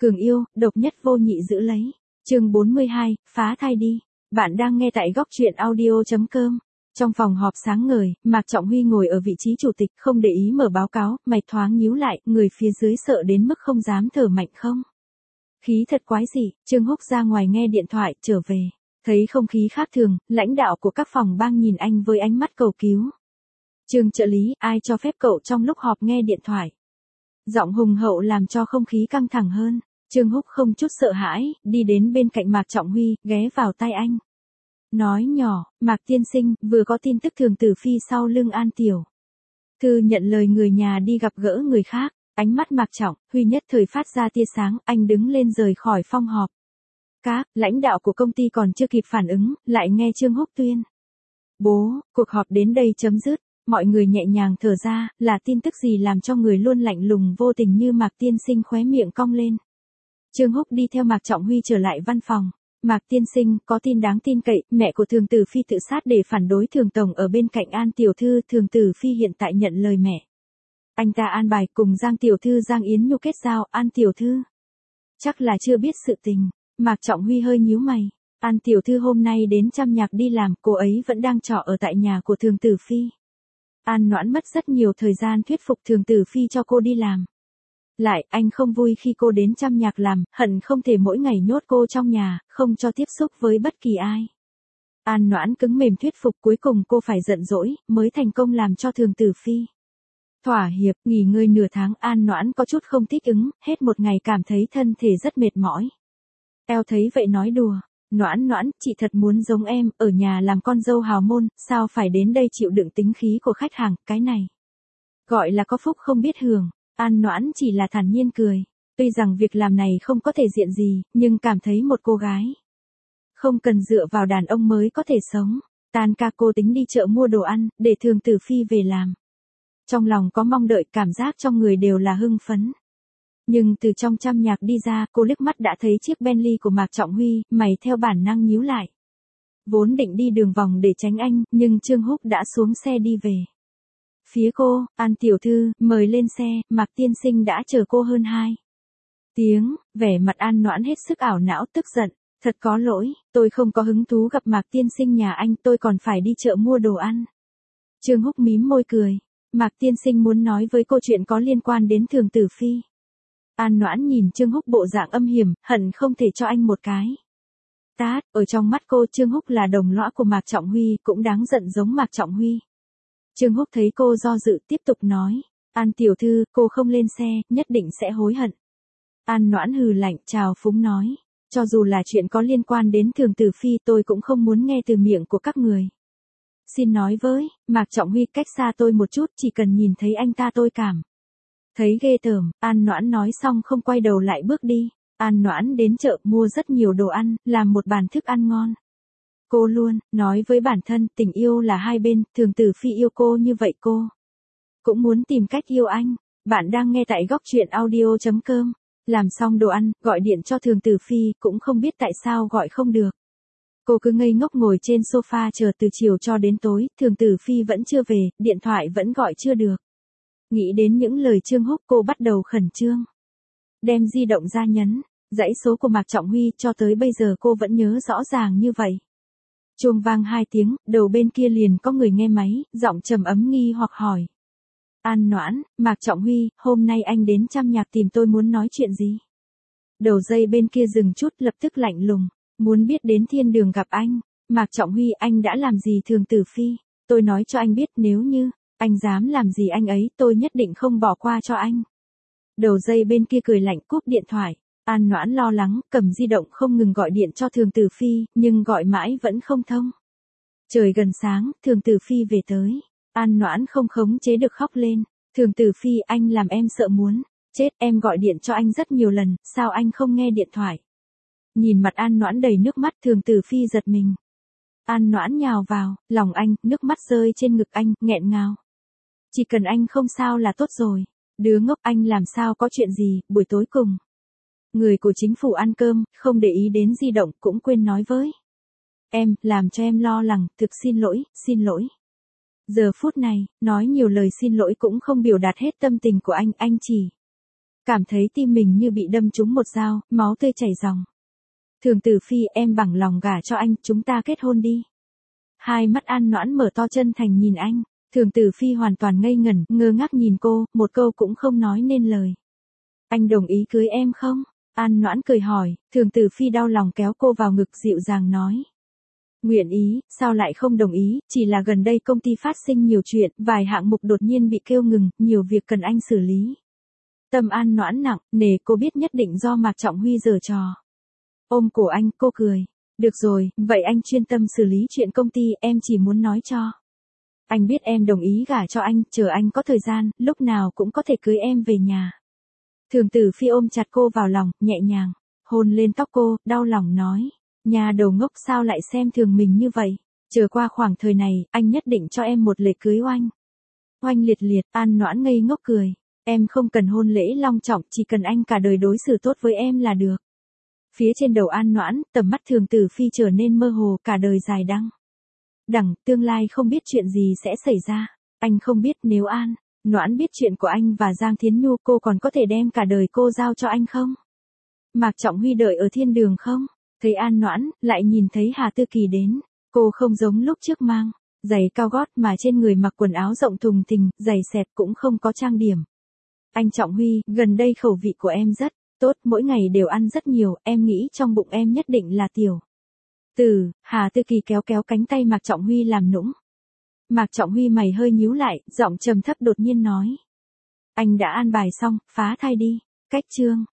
Cường yêu, độc nhất vô nhị giữ lấy. Chương 42, phá thai đi. Bạn đang nghe tại góc truyện audio.com. Trong phòng họp sáng ngời, Mạc Trọng Huy ngồi ở vị trí chủ tịch, không để ý mở báo cáo, mày thoáng nhíu lại, người phía dưới sợ đến mức không dám thở mạnh không. Khí thật quái dị. Trương Húc ra ngoài nghe điện thoại, trở về. Thấy không khí khác thường, lãnh đạo của các phòng ban nhìn anh với ánh mắt cầu cứu. Trương trợ lý, ai cho phép cậu trong lúc họp nghe điện thoại? Giọng hùng hậu làm cho không khí căng thẳng hơn. Trương Húc không chút sợ hãi, đi đến bên cạnh Mạc Trọng Huy, ghé vào tai anh. Nói nhỏ, Mạc tiên sinh, vừa có tin tức Thường Tử Phi sau lưng An Tiểu Thư nhận lời người nhà đi gặp gỡ người khác. Ánh mắt Mạc Trọng Huy nhất thời phát ra tia sáng, anh đứng lên rời khỏi phòng họp. Các lãnh đạo của công ty còn chưa kịp phản ứng, lại nghe Trương Húc tuyên bố, cuộc họp đến đây chấm dứt. Mọi người nhẹ nhàng thở ra, là tin tức gì làm cho người luôn lạnh lùng vô tình như Mạc tiên sinh khóe miệng cong lên. Trương Húc đi theo Mạc Trọng Huy trở lại văn phòng. Mạc tiên sinh, có tin đáng tin cậy, mẹ của Thường Tử Phi tự sát để phản đối Thường Tổng ở bên cạnh An Tiểu Thư. Thường Tử Phi hiện tại nhận lời mẹ. Anh ta an bài cùng Giang Tiểu Thư Giang Yến Nhu kết giao. An Tiểu Thư chắc là chưa biết sự tình. Mạc Trọng Huy hơi nhíu mày. An Tiểu Thư hôm nay đến Trăm Nhạc đi làm, cô ấy vẫn đang trọ ở tại nhà của Thường Tử Phi. An Noãn mất rất nhiều thời gian thuyết phục Thường Tử Phi cho cô đi làm. Lại, anh không vui khi cô đến Trăm Nhạc làm, hận không thể mỗi ngày nhốt cô trong nhà, không cho tiếp xúc với bất kỳ ai. An Noãn cứng mềm thuyết phục, cuối cùng cô phải giận dỗi, mới thành công làm cho Thường Tử Phi thỏa hiệp. Nghỉ ngơi nửa tháng, An Noãn có chút không thích ứng, hết một ngày cảm thấy thân thể rất mệt mỏi. Eo thấy vậy nói đùa. Noãn Noãn, chị thật muốn giống em, ở nhà làm con dâu hào môn, sao phải đến đây chịu đựng tính khí của khách hàng, cái này gọi là có phúc không biết hưởng. An Noãn chỉ là thản nhiên cười. Tuy rằng việc làm này không có thể diện gì, nhưng cảm thấy một cô gái không cần dựa vào đàn ông mới có thể sống. Tan ca cô tính đi chợ mua đồ ăn, để Thường Tử Phi về làm. Trong lòng có mong đợi, cảm giác trong người đều là hưng phấn. Nhưng từ trong Trăm Nhạc đi ra, cô liếc mắt đã thấy chiếc Bentley của Mạc Trọng Huy, mày theo bản năng nhíu lại. Vốn định đi đường vòng để tránh anh, nhưng Trương Húc đã xuống xe đi về phía cô. An Tiểu Thư, mời lên xe. Mạc tiên sinh đã chờ cô hơn 2 tiếng. Vẻ mặt An Noãn hết sức ảo não tức giận. Thật có lỗi, tôi không có hứng thú gặp Mạc tiên sinh nhà anh, tôi còn phải đi chợ mua đồ ăn. Trương Húc mím môi cười. Mạc tiên sinh muốn nói với cô chuyện có liên quan đến Thường Tử Phi. An Noãn nhìn Trương Húc bộ dạng âm hiểm, hận không thể cho anh một cái tát. Ở trong mắt cô, Trương Húc là đồng lõa của Mạc Trọng Huy, cũng đáng giận giống Mạc Trọng Huy. Trương Húc thấy cô do dự, tiếp tục nói. An Tiểu Thư, cô không lên xe, nhất định sẽ hối hận. An Noãn hừ lạnh, trào phúng nói. Cho dù là chuyện có liên quan đến Thường Tử Phi, tôi cũng không muốn nghe từ miệng của các người. Xin nói với, Mạc Trọng Huy, cách xa tôi một chút, chỉ cần nhìn thấy anh ta tôi cảm thấy ghê tởm. An Noãn nói xong không quay đầu lại bước đi. An Noãn đến chợ mua rất nhiều đồ ăn, làm một bàn thức ăn ngon. Cô luôn nói với bản thân, tình yêu là hai bên, Thường Tử Phi yêu cô như vậy cô cũng muốn tìm cách yêu anh. Bạn đang nghe tại góc truyện audio.com. Làm xong đồ ăn, gọi điện cho Thường Tử Phi, cũng không biết tại sao gọi không được. Cô cứ ngây ngốc ngồi trên sofa chờ từ chiều cho đến tối, Thường Tử Phi vẫn chưa về, điện thoại vẫn gọi chưa được. Nghĩ đến những lời Trương Húc, cô bắt đầu khẩn trương. Đem di động ra nhấn dãy số của Mạc Trọng Huy, cho tới bây giờ cô vẫn nhớ rõ ràng như vậy. Chuông vang 2 tiếng, đầu bên kia liền có người nghe máy, giọng trầm ấm nghi hoặc hỏi. An Noãn, Mạc Trọng Huy, hôm nay anh đến Trăm Nhạc tìm tôi muốn nói chuyện gì? Đầu dây bên kia dừng chút, lập tức lạnh lùng. Muốn biết đến thiên đường gặp anh. Mạc Trọng Huy, anh đã làm gì Thường Tử Phi? Tôi nói cho anh biết, nếu như anh dám làm gì anh ấy, tôi nhất định không bỏ qua cho anh. Đầu dây bên kia cười lạnh cúp điện thoại. An Noãn lo lắng, cầm di động không ngừng gọi điện cho Thường Tử Phi, nhưng gọi mãi vẫn không thông. Trời gần sáng, Thường Tử Phi về tới. An Noãn không khống chế được khóc lên. Thường Tử Phi, anh làm em sợ muốn chết, em gọi điện cho anh rất nhiều lần, sao anh không nghe điện thoại? Nhìn mặt An Noãn đầy nước mắt, Thường Tử Phi giật mình. An Noãn nhào vào lòng anh, nước mắt rơi trên ngực anh, nghẹn ngào. Chỉ cần anh không sao là tốt rồi. Đứa ngốc, anh làm sao có chuyện gì? Buổi tối cùng người của chính phủ ăn cơm, không để ý đến di động, cũng quên nói với em, làm cho em lo lắng, thực xin lỗi, xin lỗi. Giờ phút này, nói nhiều lời xin lỗi cũng không biểu đạt hết tâm tình của anh chỉ cảm thấy tim mình như bị đâm trúng một dao, máu tươi chảy ròng. Thường Tử Phi, em bằng lòng gả cho anh, chúng ta kết hôn đi. Hai mắt An Noãn mở to chân thành nhìn anh. Thường Tử Phi hoàn toàn ngây ngẩn, ngơ ngác nhìn cô, một câu cũng không nói nên lời. Anh đồng ý cưới em không? An Noãn cười hỏi, Thường Tử Phi đau lòng kéo cô vào ngực dịu dàng nói. Nguyện ý, sao lại không đồng ý, chỉ là gần đây công ty phát sinh nhiều chuyện, vài hạng mục đột nhiên bị kêu ngừng, nhiều việc cần anh xử lý. Tâm An Noãn nặng, nề cô biết nhất định do Mạc Trọng Huy giở trò. Ôm cổ anh, cô cười. Được rồi, vậy anh chuyên tâm xử lý chuyện công ty, em chỉ muốn nói cho. Anh biết em đồng ý gả cho anh, chờ anh có thời gian, lúc nào cũng có thể cưới em về nhà. Thường Tử Phi ôm chặt cô vào lòng, nhẹ nhàng, hôn lên tóc cô, đau lòng nói. Nhà đầu ngốc sao lại xem thường mình như vậy. Chờ qua khoảng thời này, anh nhất định cho em một lễ cưới oanh. Oanh liệt liệt, An Noãn ngây ngốc cười. Em không cần hôn lễ long trọng, chỉ cần anh cả đời đối xử tốt với em là được. Phía trên đầu An Noãn, tầm mắt Thường Tử Phi trở nên mơ hồ, cả đời dài đăng. Đằng, tương lai không biết chuyện gì sẽ xảy ra. Anh không biết nếu An Noãn biết chuyện của anh và Giang Thiến Nhu, cô còn có thể đem cả đời cô giao cho anh không? Mạc Trọng Huy đợi ở thiên đường không? Thấy An Noãn, lại nhìn thấy Hà Tư Kỳ đến. Cô không giống lúc trước mang giày cao gót mà trên người mặc quần áo rộng thùng thình, giày xẹp cũng không có trang điểm. Anh Trọng Huy, gần đây khẩu vị của em rất tốt, mỗi ngày đều ăn rất nhiều, em nghĩ trong bụng em nhất định là tiểu tử. Hà Tư Kỳ kéo kéo cánh tay Mạc Trọng Huy làm nũng. Mạc Trọng Huy mày hơi nhíu lại, giọng trầm thấp đột nhiên nói. Anh đã an bài xong, phá thai đi. Cách chương